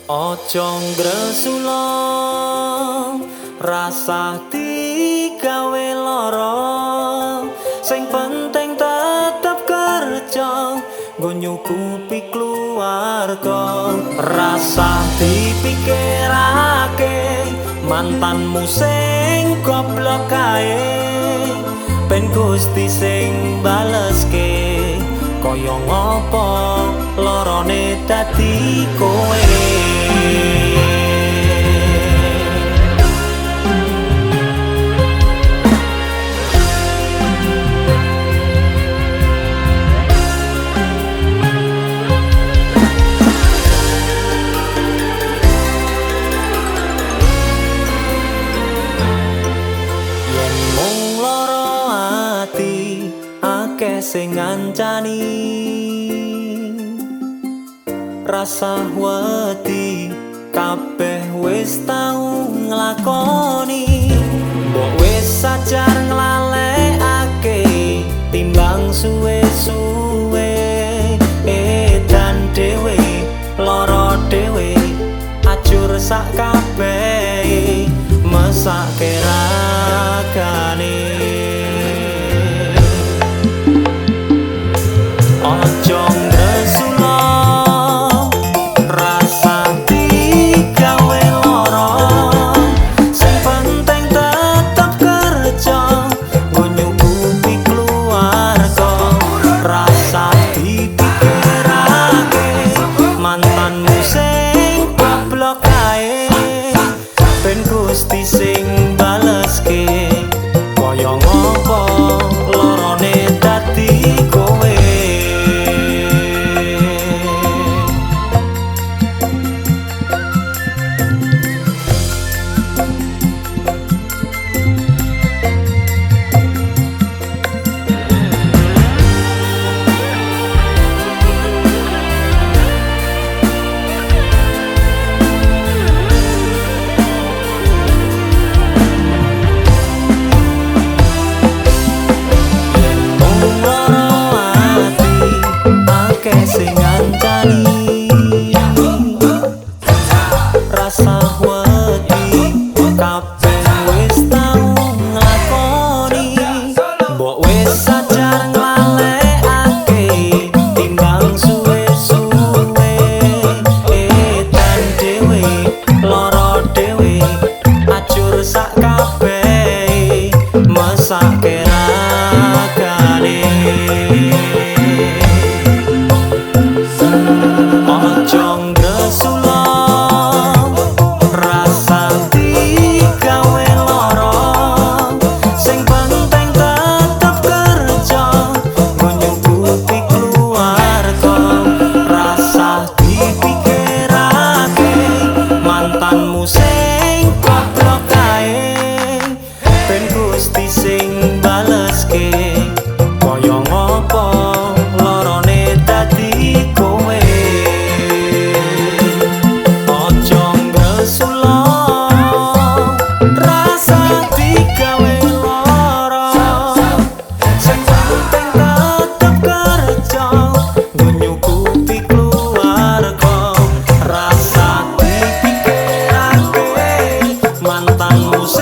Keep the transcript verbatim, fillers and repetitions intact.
Ojo ngresula rasa digawe lara, sing penting tetep kerja nggo nyukupi keluarga. Rasa dipikirake mantanmu sing goblok kae, ben Gusti sing baleske. Kaya ngopo lorone dadi kowe. Yen mung loro ati akeh sing ngancani, rasa wedi kabeh wis tau nglakoni. Mbok wis sajar nglalekake timbang suwe-suwe, edan dhewe lara dhewe ajur sak kabeh mesake ragane. Ojo ngresula rasa digawe lara, sing penting tetep kerja nggo nyukupi keluarga. Rasa dipikirake mantanmu sing goblok kae, ben Gusti sing baleske. Kaya ngopo lorone dadi kowe. Sing ngancani rasa wedi kabeh wis tau nglakoni. Mbok wis sajar nglalekake timbang suwe-suwe, edan dhewe lara dhewe ajur sak kabeh mesake ragane. Ojo ngresula rasa digawe lara, sing penting tetep kerja nggo nyukupi keluarga. Rasa dipikirake mantanmu sing goblok kae, ben Gusti sing baleske. Kaya ngopo lorone dadi kowe. Ojo ngresula rasa digawe lara, sing penting tetep kerja nggo nyukupi keluarga. Rasa dipikirake mantanmu